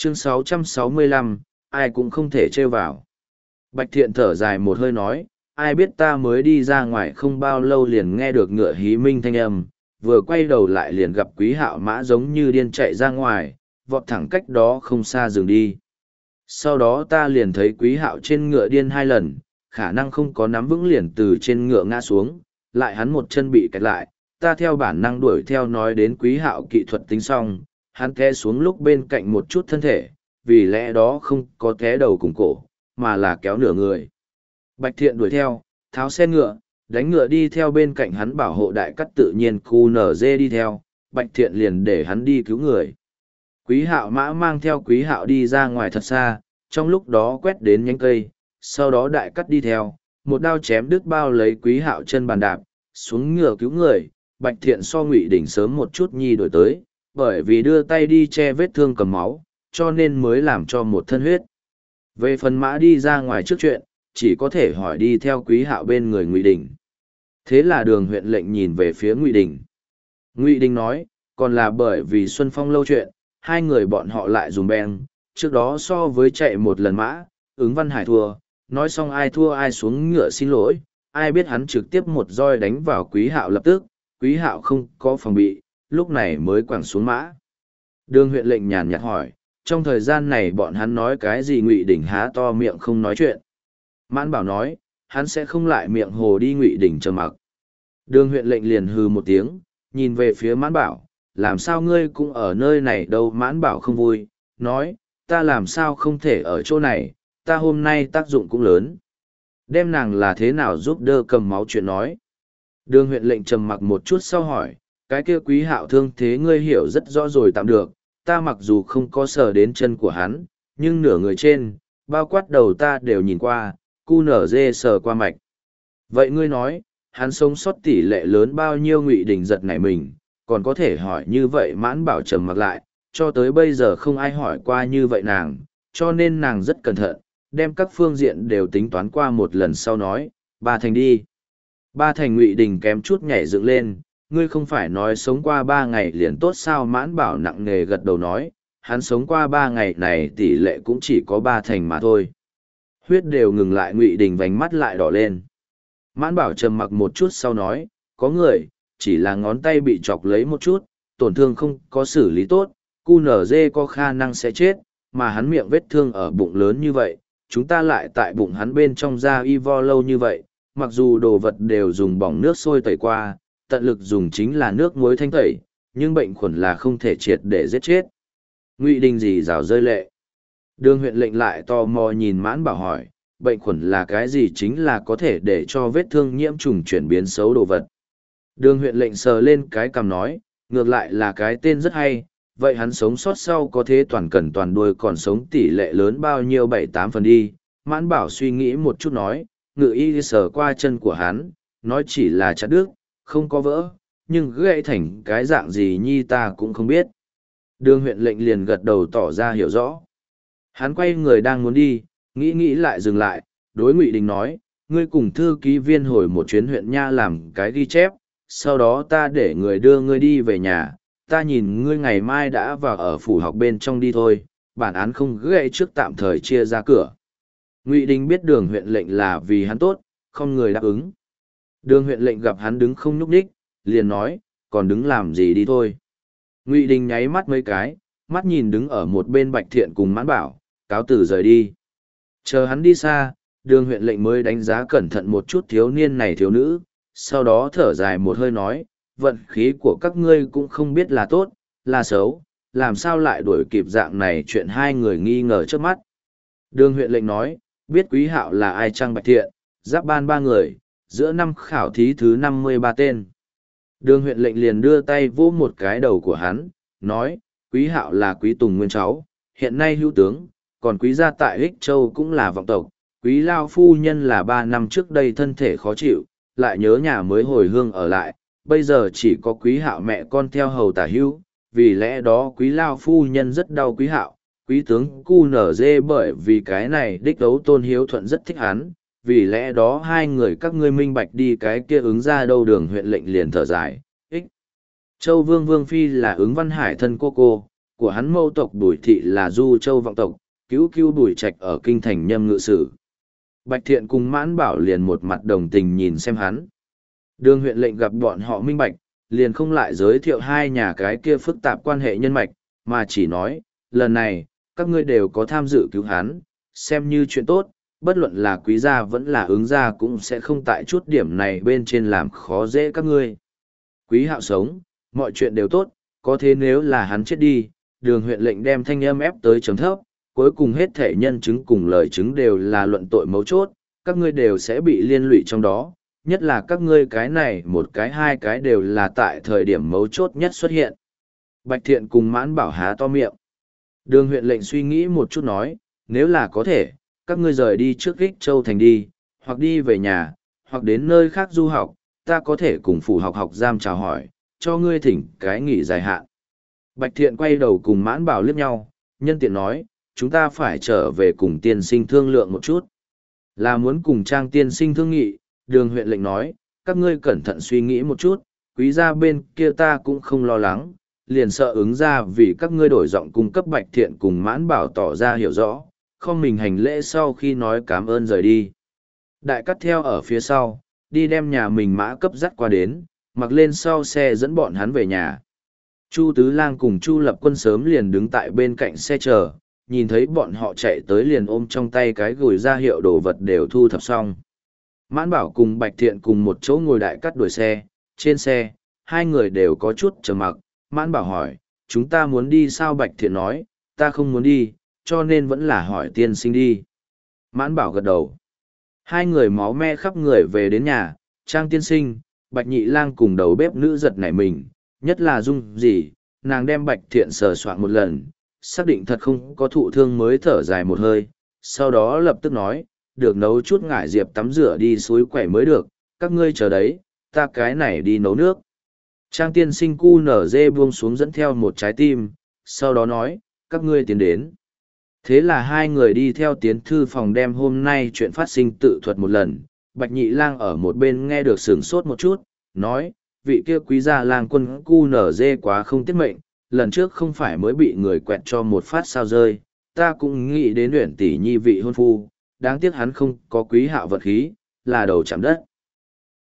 Chương 665, ai cũng không thể trêu vào. Bạch Thiện thở dài một hơi nói, ai biết ta mới đi ra ngoài không bao lâu liền nghe được ngựa hí minh thanh âm, vừa quay đầu lại liền gặp Quý Hạo Mã giống như điên chạy ra ngoài, vọt thẳng cách đó không xa dừng đi. Sau đó ta liền thấy Quý Hạo trên ngựa điên 2 lần, khả năng không có nắm vững liền từ trên ngựa ngã xuống, lại hắn một chân bị kẹt lại, ta theo bản năng đuổi theo nói đến Quý Hạo kỹ thuật tính xong, hắn té xuống lúc bên cạnh một chút thân thể, vì lẽ đó không có té đầu cùng cổ, mà là kéo nửa người. Bạch Thiện đuổi theo, tháo xe ngựa, đánh ngựa đi theo bên cạnh hắn bảo hộ đại cắt tự nhiên khu nở dê đi theo, Bạch Thiện liền để hắn đi cứu người. Quý Hạo Mã mang theo Quý Hạo đi ra ngoài thật xa, trong lúc đó quét đến nhánh cây, sau đó đại cắt đi theo, một đao chém đứt bao lấy Quý Hạo chân bàn đạp, xuống ngựa cứu người, Bạch Thiện so Ngụy Đỉnh sớm một chút nhi đổi tới, bởi vì đưa tay đi che vết thương cầm máu, cho nên mới làm cho một thân huyết. Về phần Mã đi ra ngoài trước chuyện, chỉ có thể hỏi đi theo Quý Hạo bên người Ngụy Đỉnh. Thế là Đường huyện lệnh nhìn về phía Ngụy Đỉnh. Ngụy Đỉnh nói, còn là bởi vì Xuân Phong lâu chuyện, hai người bọn họ lại dùng beng, trước đó so với chạy một lần Mã, ứng Văn Hải thua, nói xong ai thua ai xuống ngựa xin lỗi, ai biết hắn trực tiếp một roi đánh vào Quý Hạo lập tức, Quý Hạo không có phòng bị, lúc này mới quẳng xuống Mã. Đường huyện lệnh nhàn nhạt hỏi, trong thời gian này bọn hắn nói cái gì? Ngụy Đỉnh há to miệng không nói chuyện. Mãn Bảo nói, hắn sẽ không lại miệng hồ đi. Ngụy Đỉnh trầm mặc. Đường huyện lệnh liền hừ một tiếng, nhìn về phía Mãn Bảo, làm sao ngươi cũng ở nơi này đâu? Mãn Bảo không vui, nói, ta làm sao không thể ở chỗ này, ta hôm nay tác dụng cũng lớn. Đem nàng là thế nào giúp đỡ cầm máu chuyện nói. Đường huyện lệnh trầm mặc một chút sau hỏi, cái kia Quý Hạo thương thế ngươi hiểu rất rõ rồi tạm được, ta mặc dù không có sờ đến chân của hắn, nhưng nửa người trên, bao quát đầu ta đều nhìn qua, cu nở dê sờ qua mạch. Vậy ngươi nói, hắn sống sót tỷ lệ lớn bao nhiêu? Ngụy Đỉnh giật nảy mình, còn có thể hỏi như vậy? Mãn Bảo trầm mặc lại, cho tới bây giờ không ai hỏi qua như vậy nàng, cho nên nàng rất cẩn thận, đem các phương diện đều tính toán qua một lần sau nói, 3 thành đi. 3 thành. Ngụy Đỉnh kém chút nhảy dựng lên, ngươi không phải nói sống qua 3 ngày liền tốt sao? Mãn Bảo nặng nề gật đầu nói, hắn sống qua 3 ngày này tỷ lệ cũng chỉ có 3 thành mà thôi. Huyết đều ngừng lại. Ngụy Đỉnh vành mắt lại đỏ lên. Mãn Bảo trầm mặc một chút sau nói, có người, chỉ là ngón tay bị chọc lấy một chút, tổn thương không có xử lý tốt, cu nở dê có khả năng sẽ chết, mà hắn miệng vết thương ở bụng lớn như vậy, chúng ta lại tại bụng hắn bên trong da y vo lâu như vậy, mặc dù đồ vật đều dùng bỏng nước sôi tẩy qua, tận lực dùng chính là nước muối thanh tẩy, nhưng bệnh khuẩn là không thể triệt để giết chết. Ngụy Đỉnh rỉ rào rơi lệ. Đường huyện lệnh lại tò mò nhìn Mãn Bảo hỏi, bệnh khuẩn là cái gì? Chính là có thể để cho vết thương nhiễm trùng chuyển biến xấu đồ vật. Đường huyện lệnh sờ lên cái cằm nói, ngược lại là cái tên rất hay, vậy hắn sống sót sau có thế toàn cần toàn đuôi còn sống tỷ lệ lớn bao nhiêu? 7-8 phần đi. Mãn Bảo suy nghĩ một chút nói, ngự y sờ qua chân của hắn, nói chỉ là chặt đứt, không có vỡ, nhưng gãy thành cái dạng gì nhi ta cũng không biết. Đường huyện lệnh liền gật đầu tỏ ra hiểu rõ. Hắn quay người đang muốn đi, nghĩ lại dừng lại, đối Ngụy Đỉnh nói, ngươi cùng thư ký viên hồi một chuyến huyện nha làm cái ghi chép, sau đó ta để người đưa ngươi đi về nhà, ta nhìn ngươi ngày mai đã vào ở phủ học bên trong đi thôi, bản án không gãy trước tạm thời chia ra cửa. Ngụy Đỉnh biết Đường huyện lệnh là vì hắn tốt, không người đáp ứng. Đường huyện lệnh gặp hắn đứng không nhúc nhích, liền nói, còn đứng làm gì đi thôi. Ngụy Đỉnh nháy mắt mấy cái, mắt nhìn đứng ở một bên Bạch Thiện cùng Mãn Bảo, cáo từ rời đi. Chờ hắn đi xa, Đường huyện lệnh mới đánh giá cẩn thận một chút thiếu niên này thiếu nữ, sau đó thở dài một hơi nói, vận khí của các ngươi cũng không biết là tốt, là xấu, làm sao lại đuổi kịp dạng này? Chuyện hai người nghi ngờ trước mắt. Đường huyện lệnh nói, biết Quý Hạo là ai chăng? Bạch Thiện, giáp ban 3 người, giữa năm khảo thí thứ 53 tên. Đường huyện lệnh liền đưa tay vỗ một cái đầu của hắn, nói, Quý Hạo là Quý Tùng nguyên cháu, hiện nay hữu tướng, còn Quý gia tại Ích Châu cũng là vọng tộc, Quý lao phu nhân là 3 năm trước đây thân thể khó chịu, lại nhớ nhà mới hồi hương ở lại, bây giờ chỉ có Quý Hạo mẹ con theo hầu tả hữu, vì lẽ đó Quý lao phu nhân rất đau Quý Hạo. Quý tướng cu nở dê bởi vì cái này đích đấu tôn hiếu thuận rất thích hắn, vì lẽ đó hai người các ngươi minh bạch đi cái kia ứng ra đâu. Đường huyện lệnh liền thở dài, Ích Châu Vương Vương Phi là ứng Văn Hải thân cô, của hắn mâu tộc Bùi Thị là Du Châu vọng tộc, cứu cứu Bùi Trạch ở kinh thành Nhâm Ngự Sử. Bạch Thiện cùng Mãn Bảo liền một mặt đồng tình nhìn xem hắn. Đường huyện lệnh gặp bọn họ minh bạch, liền không lại giới thiệu hai nhà cái kia phức tạp quan hệ nhân mạch, mà chỉ nói, lần này, các ngươi đều có tham dự cứu hắn, xem như chuyện tốt, bất luận là quý gia vẫn là ứng gia cũng sẽ không tại chút điểm này bên trên làm khó dễ các ngươi. Quý Hạo sống, mọi chuyện đều tốt, có thế nếu là hắn chết đi, đường huyện lệnh đem thanh âm ép tới chấm thấp, cuối cùng hết thể nhân chứng cùng lời chứng đều là luận tội mấu chốt, các ngươi đều sẽ bị liên lụy trong đó, nhất là các ngươi cái này một cái hai cái đều là tại thời điểm mấu chốt nhất xuất hiện. Bạch Thiện cùng Mãn Bảo há to miệng. Đường huyện lệnh suy nghĩ một chút nói, nếu là có thể, các ngươi rời đi trước Ích Châu thành đi, hoặc đi về nhà, hoặc đến nơi khác du học, ta có thể cùng phủ học học giam chào hỏi, cho ngươi thỉnh cái nghỉ dài hạn. Bạch Thiện quay đầu cùng Mãn Bảo liếc nhau, nhân tiện nói, chúng ta phải trở về cùng tiên sinh thương lượng một chút. Là muốn cùng Trang tiên sinh thương nghị, đường huyện lệnh nói, các ngươi cẩn thận suy nghĩ một chút, quý gia bên kia ta cũng không lo lắng, liền sợ ứng ra vì các ngươi đổi giọng cung cấp Bạch Thiện cùng Mãn Bảo tỏ ra hiểu rõ, không mình hành lễ sau khi nói cảm ơn rời đi. Đại cắt theo ở phía sau, đi đem nhà mình mã cấp dắt qua đến, mặc lên sau xe dẫn bọn hắn về nhà. Chu Tứ Lang cùng Chu Lập Quân sớm liền đứng tại bên cạnh xe chờ, nhìn thấy bọn họ chạy tới liền ôm trong tay cái gùi ra hiệu đồ vật đều thu thập xong. Mãn Bảo cùng Bạch Thiện cùng một chỗ ngồi đại cắt đuổi xe, trên xe, hai người đều có chút trầm mặc. Mãn Bảo hỏi, chúng ta muốn đi sao? Bạch Thiện nói, ta không muốn đi, cho nên vẫn là hỏi tiên sinh đi. Mãn Bảo gật đầu. Hai người máu me khắp người về đến nhà, Trang tiên sinh, Bạch Nhị Lang cùng đầu bếp nữ giật nảy mình, nhất là Dung gì, nàng đem Bạch Thiện sờ soạn một lần, xác định thật không có thụ thương mới thở dài một hơi, sau đó lập tức nói, được nấu chút ngải diệp tắm rửa đi suối quẩy mới được, các ngươi chờ đấy, ta cái này đi nấu nước. Trang tiên sinh cu nở dê buông xuống dẫn theo một trái tim, sau đó nói, các ngươi tiến đến. Thế là hai người đi theo tiến thư phòng đem hôm nay chuyện phát sinh tự thuật một lần, Bạch Nhị Lang ở một bên nghe được sửng sốt một chút, nói, vị kia quý gia lang quân cu nở dê quá không tiết mệnh, lần trước không phải mới bị người quẹt cho một phát sao rơi, ta cũng nghĩ đến Uyển tỷ nhi vị hôn phu, đáng tiếc hắn không có quý hạo vật khí, là đầu chạm đất.